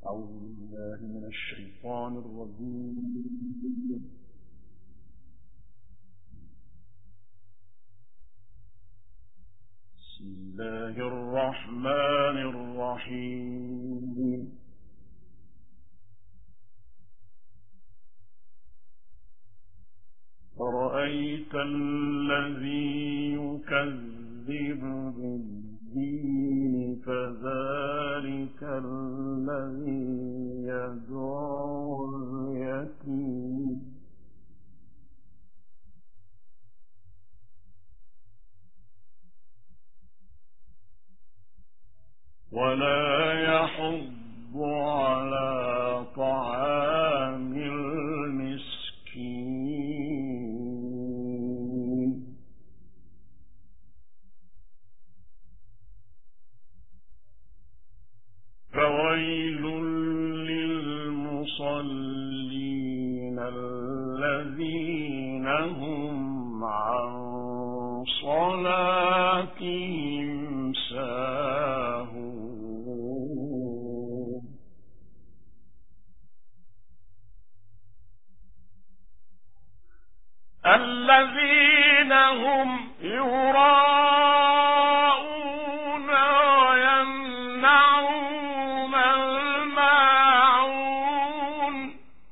أعوذ بالله من الشيطان الرجيم. بسم الله الرحمن الرحيم. أرأيت الذي يكذب بالدين فذلك الذي يدعو اليتيم ولا يحض على طعام المسكين فويل للمصلين الذين هم عن صلاتهم ساهون الذين هم يراءون ويمنعون الماعون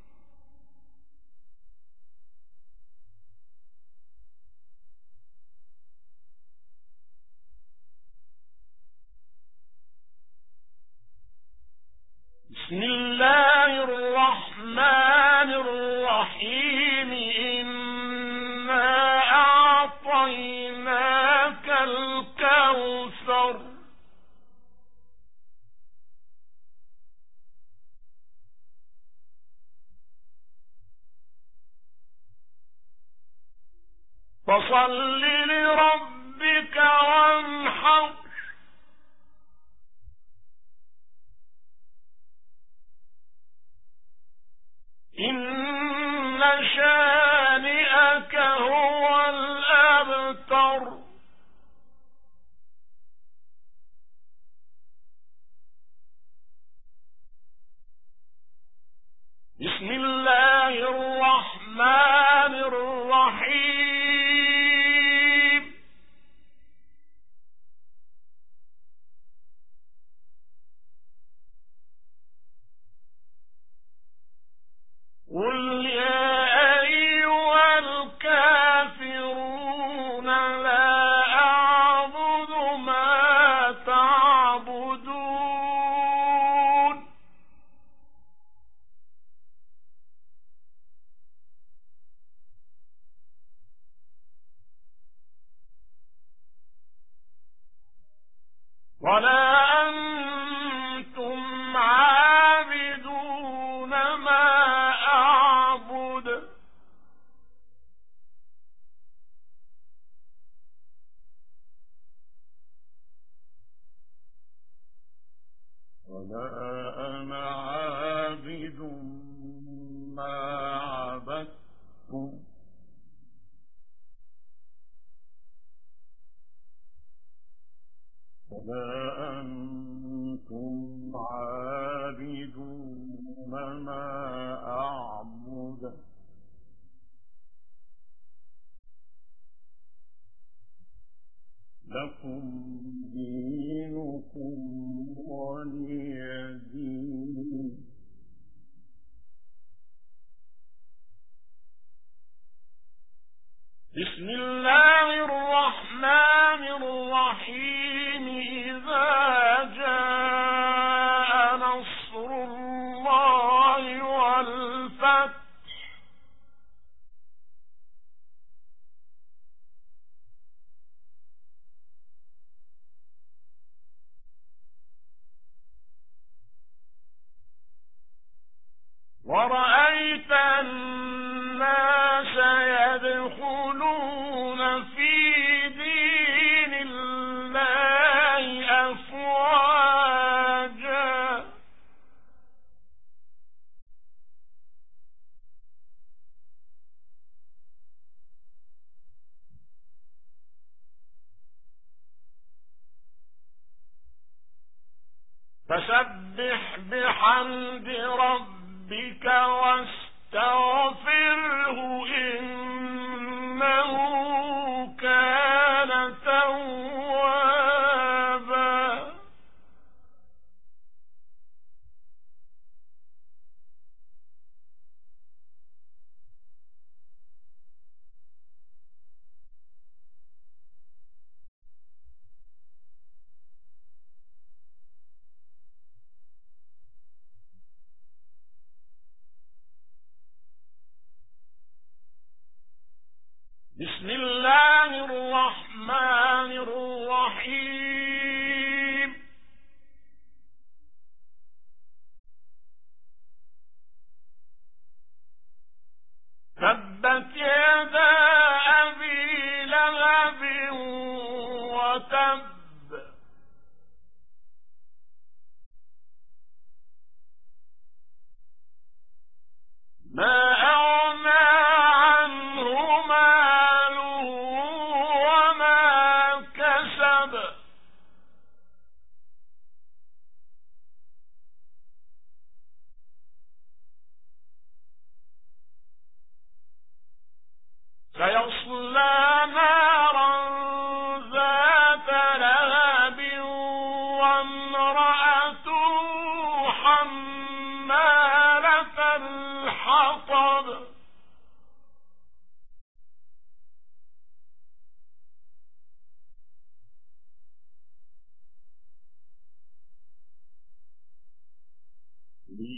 بسم الله الرحمن الرحيم. إنا أعطيناك الكوثر فصل لربك وانحر إن شانئك هو الأبتر. بسم الله الرحمن الرحيم. قل يا أيها الكافرون لا أعبد ما تعبدون ولا أنتم عابدون ما أعبد ولا أنا عابد ما عبدتم ولا أنتم عابدون ما أعبد لكم دينكم ولي دين. بسم الله الرحمن الرحيم. إذا جاء نصر الله والفتح ورأيت الناس يدخلون في دين الله أفواجا فسبح بحمد بحمد ربك واستغفره إنه كان توابا. بسم الله الرحمن الرحيم. تبت يدا أبي لهب وتب ما أغنى عنه ماله وما كسب سيصلى نارا ذات لهب وامرأته حمالة الحطب في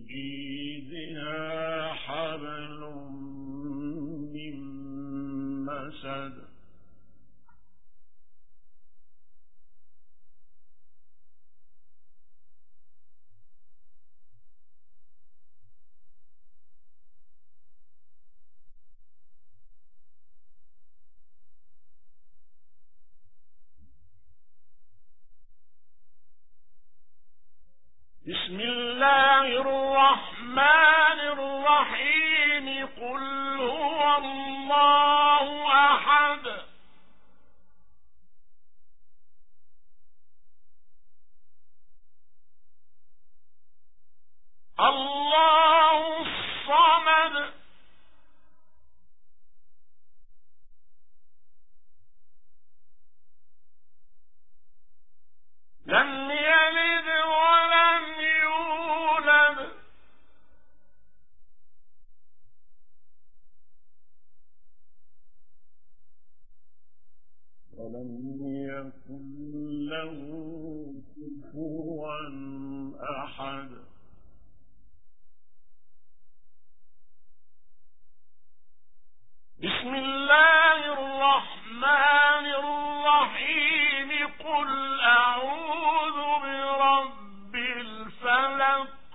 جيدها حبل من مسد بسم الله الرحمن الرحيم. قل هو الله أحد الله الصمد لم يلد ولم يولد ولم يكن له كفوا أحد. بسم الله الرحمن الرحيم. قل أعوذ برب الفلق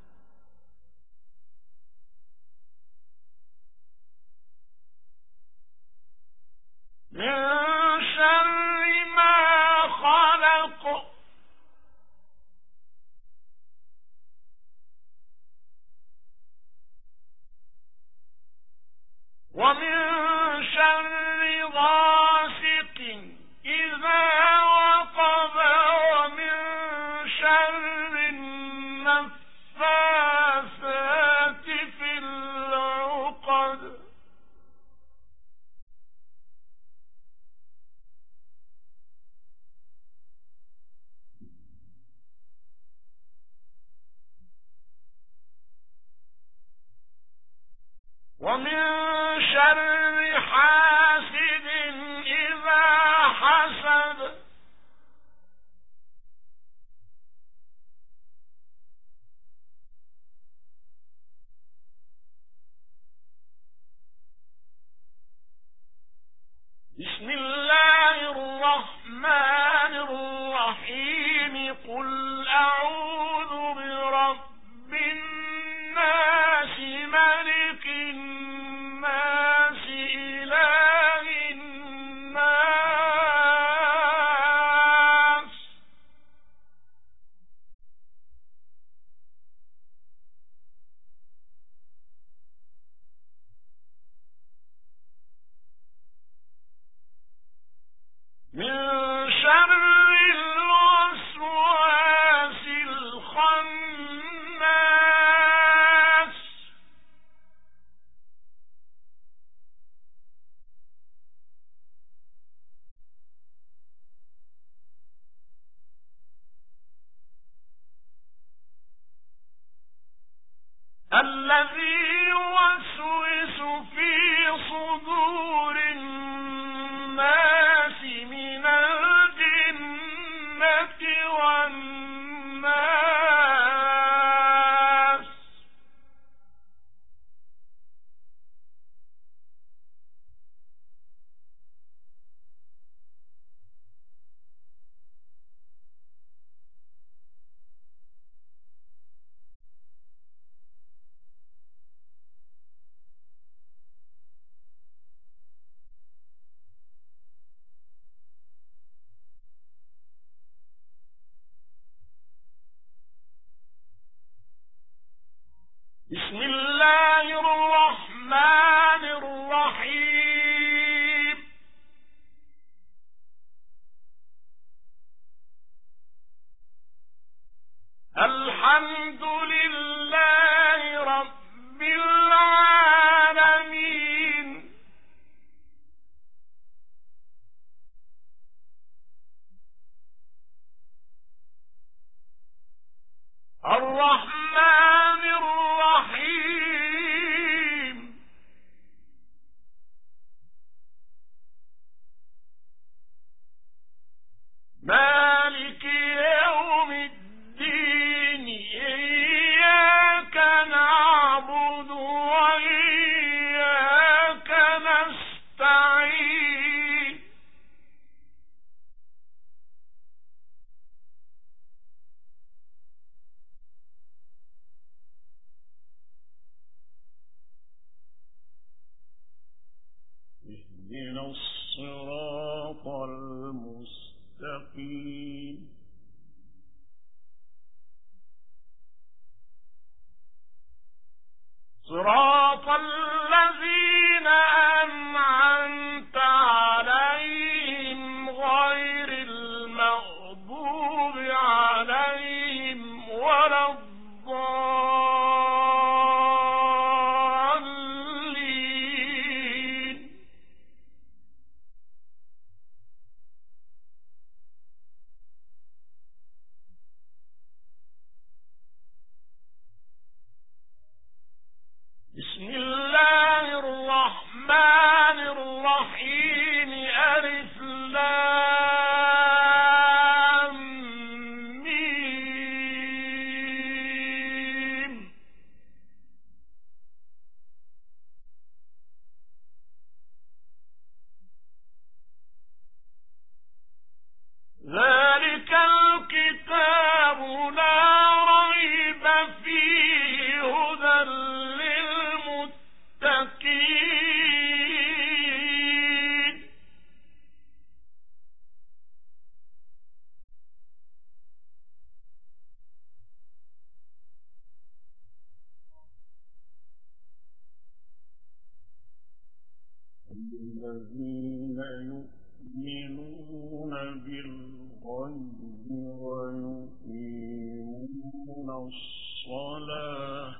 من شر ما خلق ومن شر غاسق إذا وقب ومن شر النفاثات في العقد ومن شر حاسد إذا حسد بسم الله الرحمن الرحيم. قل أعوذ برب الناس ملك الناس الذي يوسوس في صدور الناس من الجنة والناس. بسم الله الرحمن الرحيم. الحمد لله رب العالمين. الرحمن الرحيم. مالك يوم الدين. إياك نعبد وإياك نستعين. اهدنا الصراط المستقيم. صراط الذين أنعمت عليهم غير المغضوب عليهم ولا الضالين. بسم الله الرحمن الرحيم. ألف لام ميم. ذلك الكتاب لا ريب فيه هدى للمتقين. الذين يؤمنون بالغيب ويقيمون الصلاة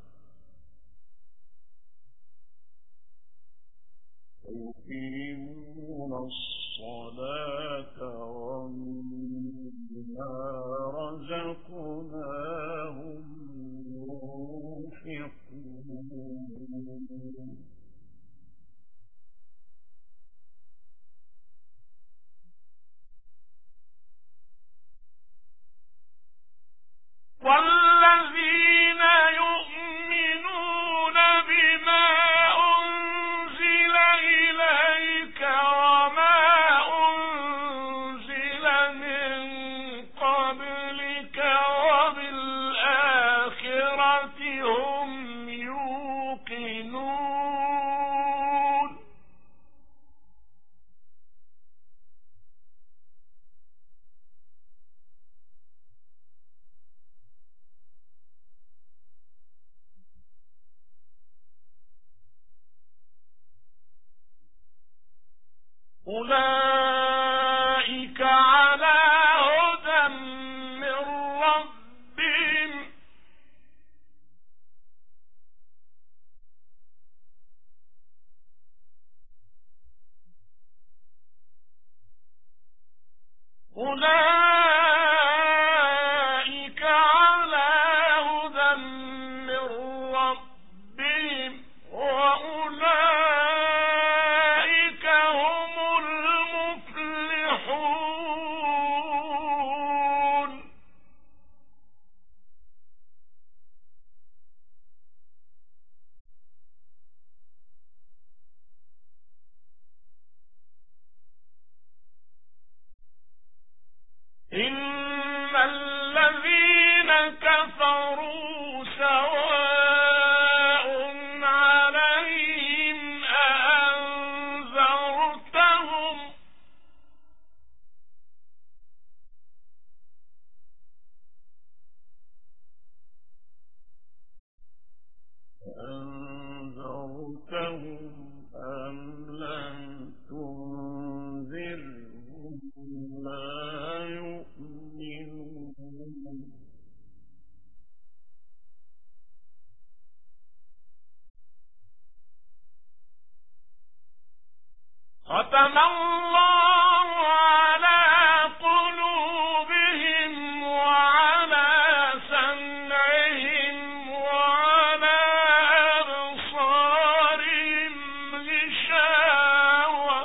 ومما رزقناهم ينفقون. والذين يؤمنون بما أنزل إليك وما أنزل من قبلك وبالآخرة هم يوقنون. كفروا سواء عليهم أأنذرتهم أم لم تنذرهم لا يؤمنون ختم الله على قلوبهم وعلى سمعهم وعلى أبصارهم غشاوة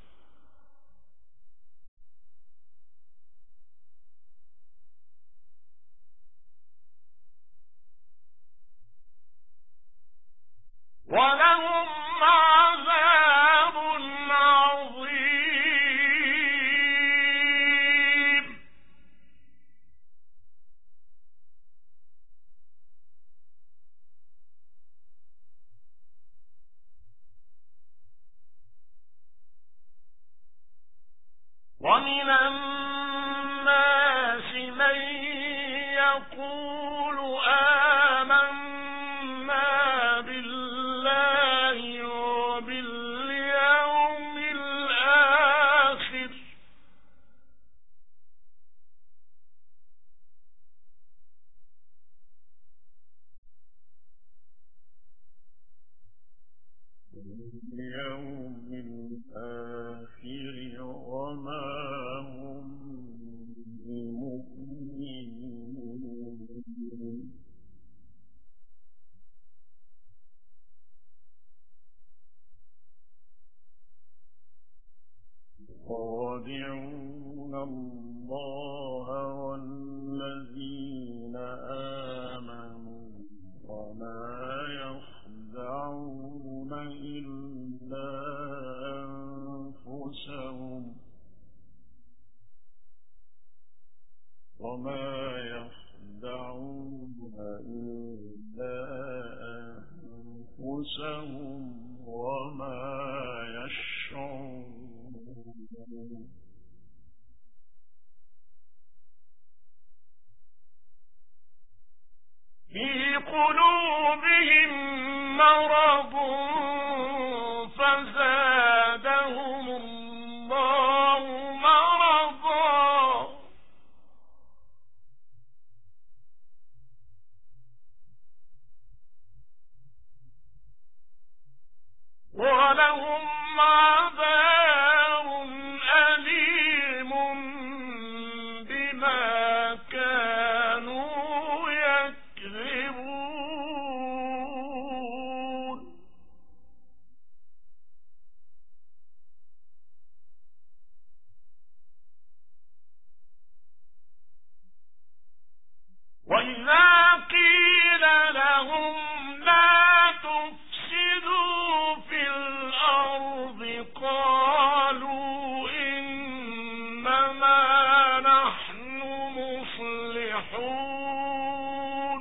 ولهم عذاب عظيم ومن الناس من يقول آمنا بالله وباليوم الآخر وما هم بمؤمنين يخادعون الله والذين آمنوا وما يخدعون إلا أنفسهم وما يخدعون إلا أنفسهم وما يشعرون في قلوبهم مرض فزادهم الله مرضا ولهم عذاب أليم بما كانوا يكذبون وإذا قيل لهم لا تفسدوا في الأرض قالوا إنما نحن مصلحون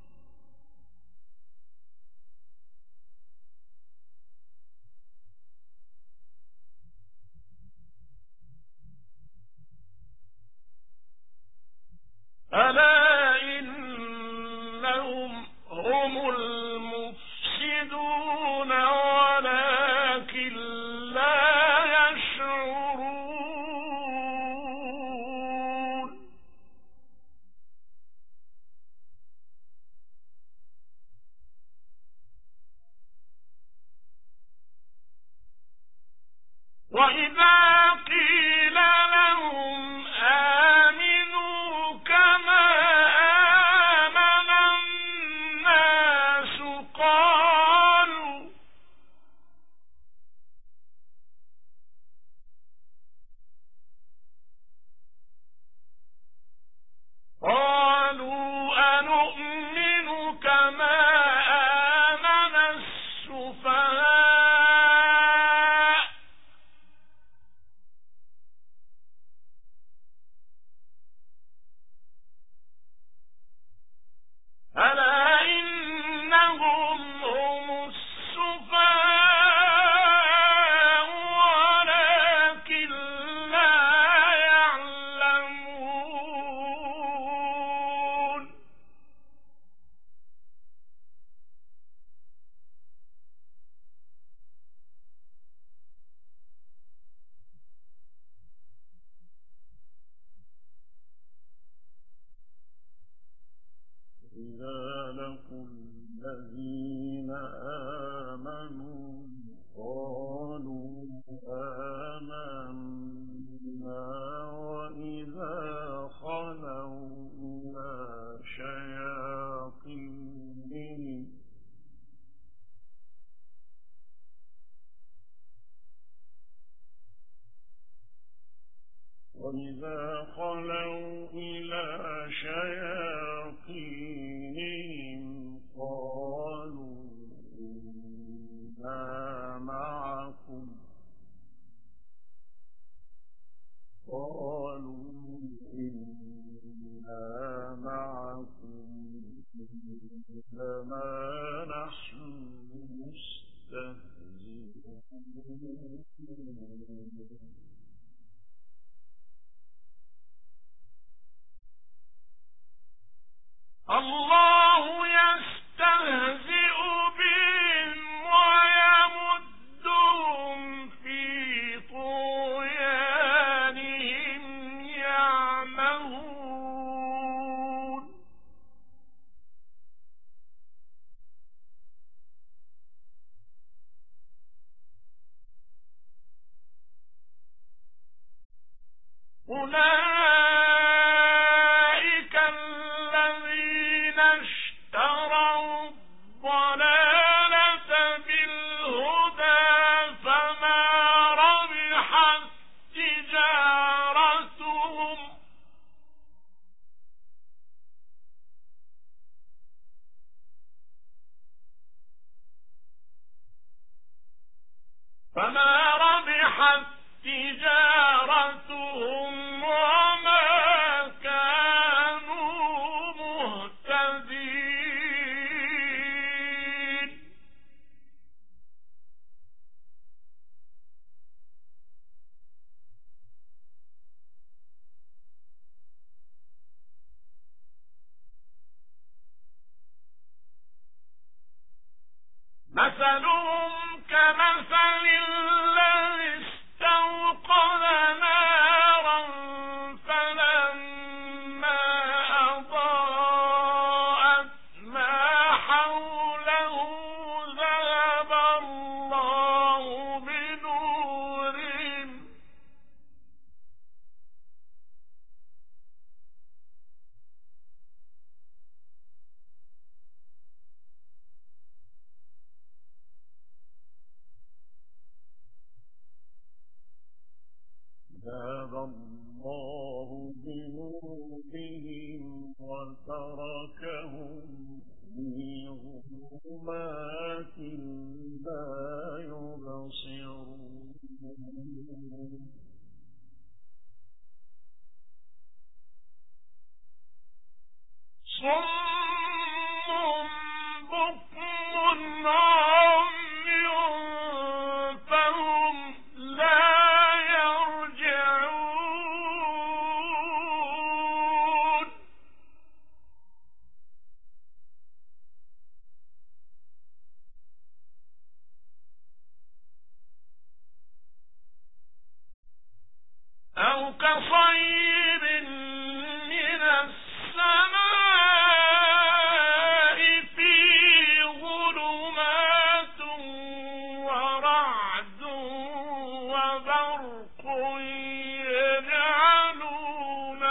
ألا إنهم هم المفسدون ولكن لا يشعرون وإذا قيل لهم آمنوا كما آمن الناس الذين آمنوا قالوا آمنا وإذا خلوا إلى شياطينهم قالوا إنا معكم إنما نحن مستهزئون. الله يستهزئ بهم ويمدهم في طغيانهم يعمهون. أولئك الذين اشتروا الضلالة بالهدى فما ربحت تجارتهم وما كانوا مهتدين. مثلهم كمثل الذي استوقد نارا فلما أضاءت ما حوله ذهب الله بنورهم وتركهم في ظلمات لا يبصرون. صم بكم عمي فهم لا يرجعون. أو كصيب من السماء فيه ظلمات ورعد وبرق يجعلون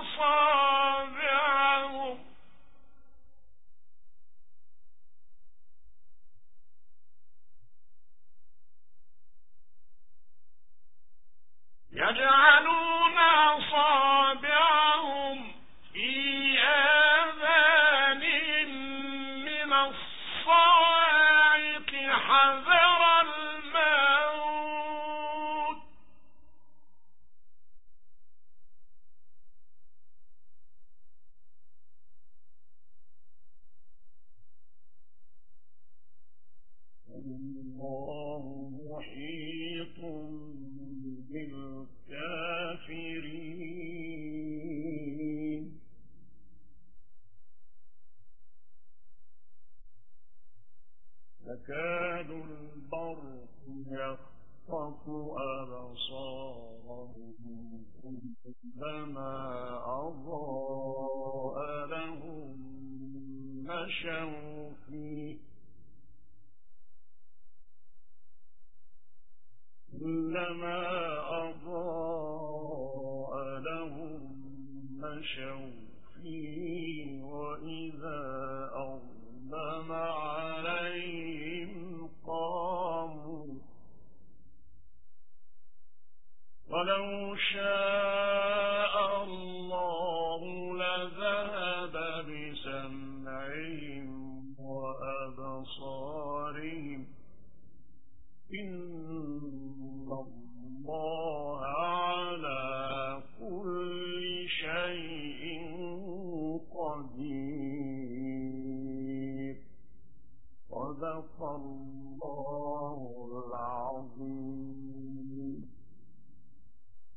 أصابعهم في آذانهم من الصواعق حذر الموت. الله محيط بالكافرين. يكاد البرق يخطف أبصارهم كلما أضاء لهم مشوا فيه كلما أضاء لهم مشوا فيه وإذا أظلم عليهم قاموا ولو شاء الله لذهب بسمعهم وأبصارهم إن الله على كل شيء قدير صدق الله